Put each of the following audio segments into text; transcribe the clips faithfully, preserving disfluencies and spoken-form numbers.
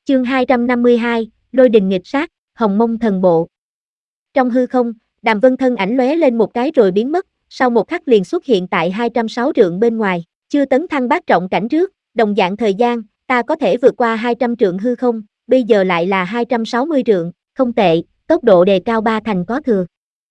Chương hai trăm năm mươi hai, Lôi đình nghịch sát, Hồng Mông thần bộ. Trong hư không, Đàm Vân thân ảnh lóe lên một cái rồi biến mất, sau một khắc liền xuất hiện tại hai trăm sáu trượng bên ngoài, chưa tấn thăng bát trọng cảnh trước, đồng dạng thời gian, ta có thể vượt qua hai trăm trượng hư không, bây giờ lại là hai trăm sáu mươi trượng, không tệ, tốc độ đề cao ba thành có thừa.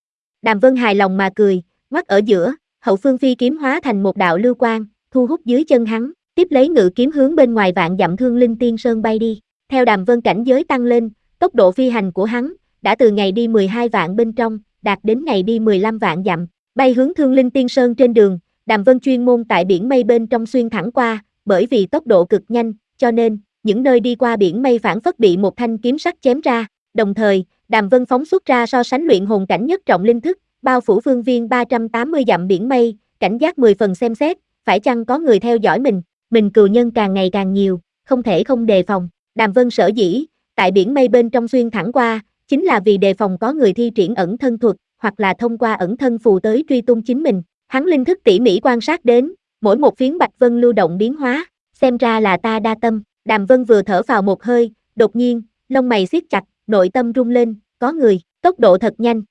Đàm Vân hài lòng mà cười, ngoắt ở giữa, hậu phương phi kiếm hóa thành một đạo lưu quang, thu hút dưới chân hắn, tiếp lấy ngự kiếm hướng bên ngoài vạn dặm Thương Linh Tiên Sơn bay đi. Theo Đàm Vân cảnh giới tăng lên, tốc độ phi hành của hắn đã từ ngày đi mười hai vạn bên trong, đạt đến ngày đi mười lăm vạn dặm. Bay hướng Thương Linh Tiên Sơn trên đường, Đàm Vân chuyên môn tại biển mây bên trong xuyên thẳng qua, bởi vì tốc độ cực nhanh, cho nên những nơi đi qua biển mây phản phất bị một thanh kiếm sắc chém ra. Đồng thời, Đàm Vân phóng xuất ra so sánh luyện hồn cảnh nhất trọng linh thức, bao phủ phương viên ba trăm tám mươi dặm biển mây, cảnh giác mười phần xem xét, phải chăng có người theo dõi mình, mình cừu nhân càng ngày càng nhiều, không thể không đề phòng. Đàm Vân sở dĩ, tại biển mây bên trong xuyên thẳng qua, chính là vì đề phòng có người thi triển ẩn thân thuật, hoặc là thông qua ẩn thân phù tới truy tung chính mình. Hắn linh thức tỉ mỉ quan sát đến, mỗi một phiến bạch vân lưu động biến hóa, xem ra là ta đa tâm. Đàm Vân vừa thở vào một hơi, đột nhiên, lông mày siết chặt, nội tâm rung lên, có người, tốc độ thật nhanh.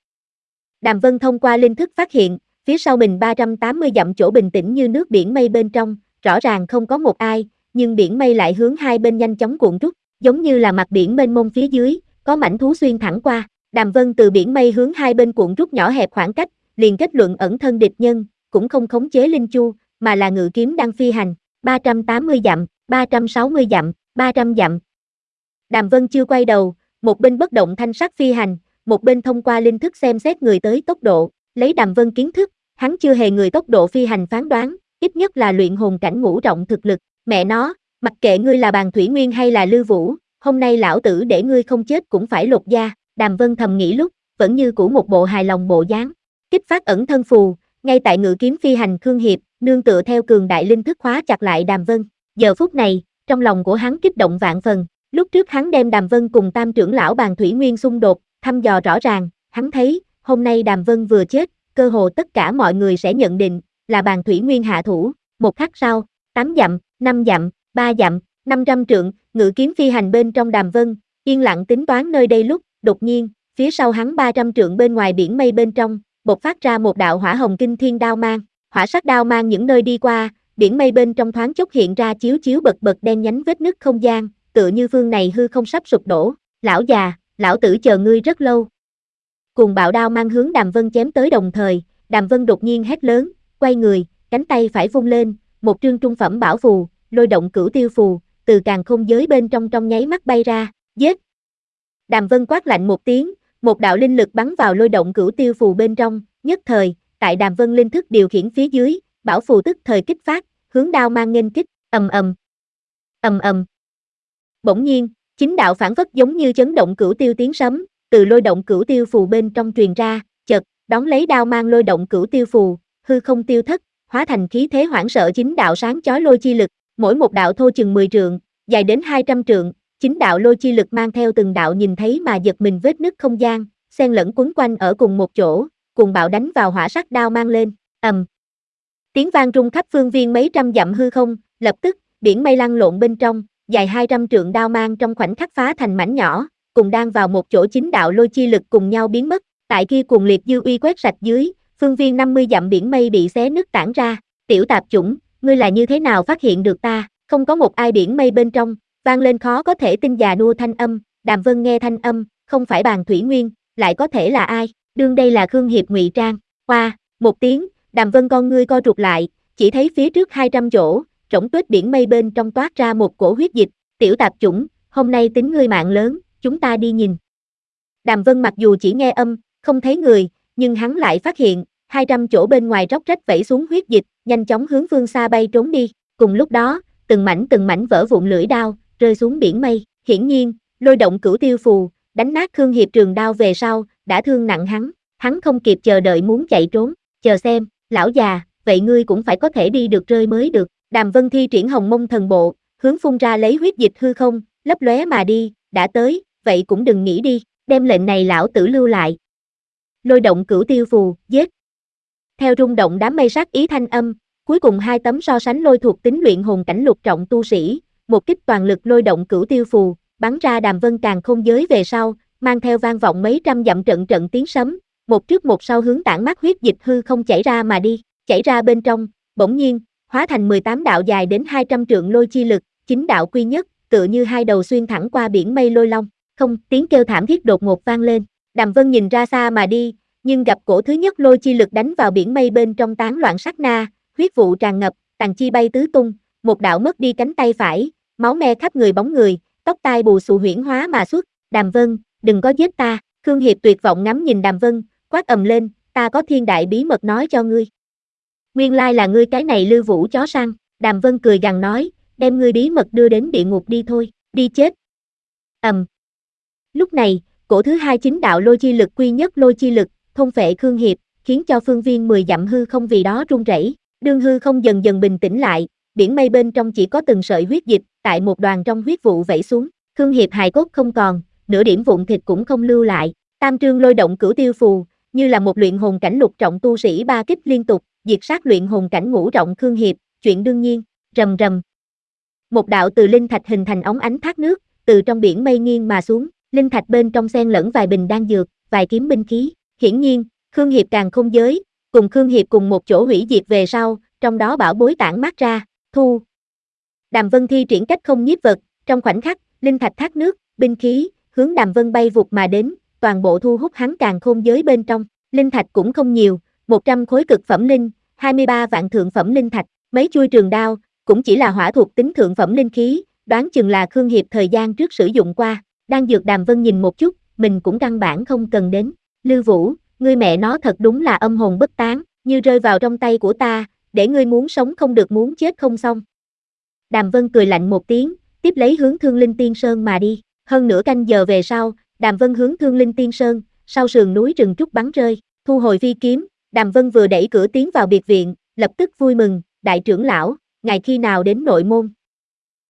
Đàm Vân thông qua linh thức phát hiện, phía sau mình ba trăm tám mươi dặm chỗ bình tĩnh như nước biển mây bên trong, rõ ràng không có một ai, nhưng biển mây lại hướng hai bên nhanh chóng cuộn rút, giống như là mặt biển mênh mông phía dưới, có mảnh thú xuyên thẳng qua. Đàm Vân từ biển mây hướng hai bên cuộn rút nhỏ hẹp khoảng cách, liền kết luận ẩn thân địch nhân, cũng không khống chế linh chu, mà là ngự kiếm đang phi hành, ba trăm tám mươi dặm, ba trăm sáu mươi dặm, ba trăm dặm. Đàm Vân chưa quay đầu, một bên bất động thanh sắc phi hành, một bên thông qua linh thức xem xét người tới tốc độ, lấy Đàm Vân kiến thức, hắn chưa hề người tốc độ phi hành phán đoán, ít nhất là luyện hồn cảnh ngũ trọng thực lực, mẹ nó, mặc kệ ngươi là Bàn Thủy Nguyên hay là Lư Vũ, hôm nay lão tử để ngươi không chết cũng phải lột da. Đàm Vân thầm nghĩ lúc, vẫn như cũ một bộ hài lòng bộ dáng. Kích phát ẩn thân phù, ngay tại ngự kiếm phi hành Khương Hiệp, nương tựa theo cường đại linh thức khóa chặt lại Đàm Vân. Giờ phút này, trong lòng của hắn kích động vạn phần, lúc trước hắn đem Đàm Vân cùng tam trưởng lão Bàn Thủy Nguyên xung đột, thăm dò rõ ràng, hắn thấy, hôm nay Đàm Vân vừa chết, cơ hồ tất cả mọi người sẽ nhận định là Bàn Thủy Nguyên hạ thủ. Một khắc sau, tám dặm, năm dặm, ba dặm, năm trăm trượng, ngự kiếm phi hành bên trong Đàm Vân, yên lặng tính toán nơi đây lúc, đột nhiên, phía sau hắn ba trăm trượng bên ngoài biển mây bên trong, bộc phát ra một đạo hỏa hồng kinh thiên đao mang, hỏa sắc đao mang những nơi đi qua, biển mây bên trong thoáng chốc hiện ra chiếu chiếu bật bật đen nhánh vết nứt không gian, tựa như phương này hư không sắp sụp đổ. Lão già, lão tử chờ ngươi rất lâu. Cuồng bạo đao mang hướng Đàm Vân chém tới đồng thời, Đàm Vân đột nhiên hét lớn, quay người, cánh tay phải vung lên, một trương trung phẩm bảo phù, lôi động cửu tiêu phù, từ càn khôn giới bên trong trong nháy mắt bay ra, giết. Đàm Vân quát lạnh một tiếng, một đạo linh lực bắn vào lôi động cửu tiêu phù bên trong, nhất thời, tại Đàm Vân linh thức điều khiển phía dưới, bảo phù tức thời kích phát, hướng đao mang nghênh kích, ầm ầm, ầm ầm. Bỗng nhiên, chính đạo phản phất giống như chấn động cửu tiêu tiếng sấm, từ lôi động cửu tiêu phù bên trong truyền ra, chợt, đón lấy đao mang lôi động cửu tiêu phù, hư không tiêu thất, hóa thành khí thế hoảng sợ chính đạo sáng chói lôi chi lực, mỗi một đạo thô chừng mười trượng, dài đến hai trăm trượng, chính đạo lôi chi lực mang theo từng đạo nhìn thấy mà giật mình vết nứt không gian, xen lẫn quấn quanh ở cùng một chỗ, cùng bạo đánh vào hỏa sắc đao mang lên, ầm. Tiếng vang rung khắp phương viên mấy trăm dặm hư không, lập tức, biển mây lăn lộn bên trong, dài hai trăm trượng đao mang trong khoảnh khắc phá thành mảnh nhỏ, cùng đang vào một chỗ chính đạo lôi chi lực cùng nhau biến mất, tại kia cuồng liệt dư uy quét sạch dưới, phương viên năm mươi dặm biển mây bị xé nứt tản ra, tiểu tạp chủng, ngươi là như thế nào phát hiện được ta, không có một ai biển mây bên trong, vang lên khó có thể tin già nua thanh âm, Đàm Vân nghe thanh âm, không phải Bàn Thủy Nguyên, lại có thể là ai, đương đây là Khương Hiệp ngụy trang, qua, một tiếng, Đàm Vân con ngươi co rụt lại, chỉ thấy phía trước hai trăm chỗ, rỗng tuếch biển mây bên trong toát ra một cổ huyết dịch, tiểu tạp chủng, hôm nay tính ngươi mạng lớn, chúng ta đi nhìn. Đàm Vân mặc dù chỉ nghe âm, không thấy người, nhưng hắn lại phát hiện, hai trăm chỗ bên ngoài róc rách vẩy xuống huyết dịch, nhanh chóng hướng phương xa bay trốn đi, cùng lúc đó, từng mảnh từng mảnh vỡ vụn lưỡi đao, rơi xuống biển mây, hiển nhiên, lôi động cửu tiêu phù, đánh nát Khương Hiệp trường đao về sau, đã thương nặng hắn, hắn không kịp chờ đợi muốn chạy trốn, chờ xem, lão già, vậy ngươi cũng phải có thể đi được rơi mới được. Đàm Vân thi triển Hồng Mông thần bộ, hướng phun ra lấy huyết dịch hư không, lấp lóe mà đi, đã tới, vậy cũng đừng nghĩ đi, đem lệnh này lão tử lưu lại. Lôi động cửu tiêu phù, giết. Theo rung động đám mây sát ý thanh âm, cuối cùng hai tấm so sánh lôi thuộc tính luyện hồn cảnh lục trọng tu sĩ, một kích toàn lực lôi động cửu tiêu phù, bắn ra Đàm Vân Càn Khôn Giới về sau, mang theo vang vọng mấy trăm dặm trận trận tiếng sấm, một trước một sau hướng tản mát huyết dịch hư không chảy ra mà đi, chảy ra bên trong, bỗng nhiên, hóa thành mười tám đạo dài đến hai trăm trượng lôi chi lực, chính đạo quy nhất, tựa như hai đầu xuyên thẳng qua biển mây lôi long, không, tiếng kêu thảm thiết đột ngột vang lên, Đàm Vân nhìn ra xa mà đi, nhưng gặp cổ thứ nhất lôi chi lực đánh vào biển mây bên trong tán loạn sát na, huyết vụ tràn ngập, tàn chi bay tứ tung, một đạo mất đi cánh tay phải, máu me khắp người bóng người, tóc tai bù xù huyễn hóa mà xuất, Đàm Vân, đừng có giết ta, Khương Hiệp tuyệt vọng ngắm nhìn Đàm Vân, quát ầm lên, ta có thiên đại bí mật nói cho ngươi. Nguyên lai là ngươi cái này Lưu Vũ chó săn, Đàm Vân cười gằn nói, đem ngươi bí mật đưa đến địa ngục đi thôi, đi chết. Ầm. Lúc này, cổ thứ hai chính đạo lôi chi lực quy nhất lôi chi lực, thôn phệ Khương Hiệp, khiến cho phương viên mười dặm hư không vì đó rung rẩy, đương hư không dần dần bình tĩnh lại, biển mây bên trong chỉ có từng sợi huyết dịch, tại một đoàn trong huyết vụ vẩy xuống, Khương Hiệp hài cốt không còn, nửa điểm vụn thịt cũng không lưu lại, tam trương lôi động cửu tiêu phù, như là một luyện hồn cảnh lục trọng tu sĩ ba kích liên tục, diệt sát luyện hồn cảnh ngũ trọng Khương Hiệp, chuyện đương nhiên, rầm rầm. Một đạo từ linh thạch hình thành ống ánh thác nước, từ trong biển mây nghiêng mà xuống, linh thạch bên trong xen lẫn vài bình đan dược, vài kiếm binh khí, hiển nhiên, Khương Hiệp Càn Khôn Giới, cùng Khương Hiệp cùng một chỗ hủy diệt về sau, trong đó bảo bối tản mát ra, thu. Đàm Vân thi triển cách không nhiếp vật, trong khoảnh khắc, linh thạch thác nước, binh khí, hướng Đàm Vân bay vụt mà đến, toàn bộ thu hút hắn Càn Khôn Giới bên trong, linh thạch cũng không nhiều, một trăm khối cực phẩm linh, hai mươi ba vạn thượng phẩm linh thạch, mấy chuôi trường đao, cũng chỉ là hỏa thuộc tính thượng phẩm linh khí, đoán chừng là Khương Hiệp thời gian trước sử dụng qua, đang dược Đàm Vân nhìn một chút, mình cũng căn bản không cần đến, Lưu Vũ, ngươi mẹ nó thật đúng là âm hồn bất tán, như rơi vào trong tay của ta, để ngươi muốn sống không được muốn chết không xong. Đàm Vân cười lạnh một tiếng, tiếp lấy hướng Thương Linh Tiên Sơn mà đi, hơn nửa canh giờ về sau, Đàm Vân hướng Thương Linh Tiên Sơn, sau sườn núi rừng trúc bắn rơi, thu hồi phi kiếm, Đàm Vân vừa đẩy cửa tiến vào biệt viện, lập tức vui mừng, đại trưởng lão, ngài khi nào đến nội môn,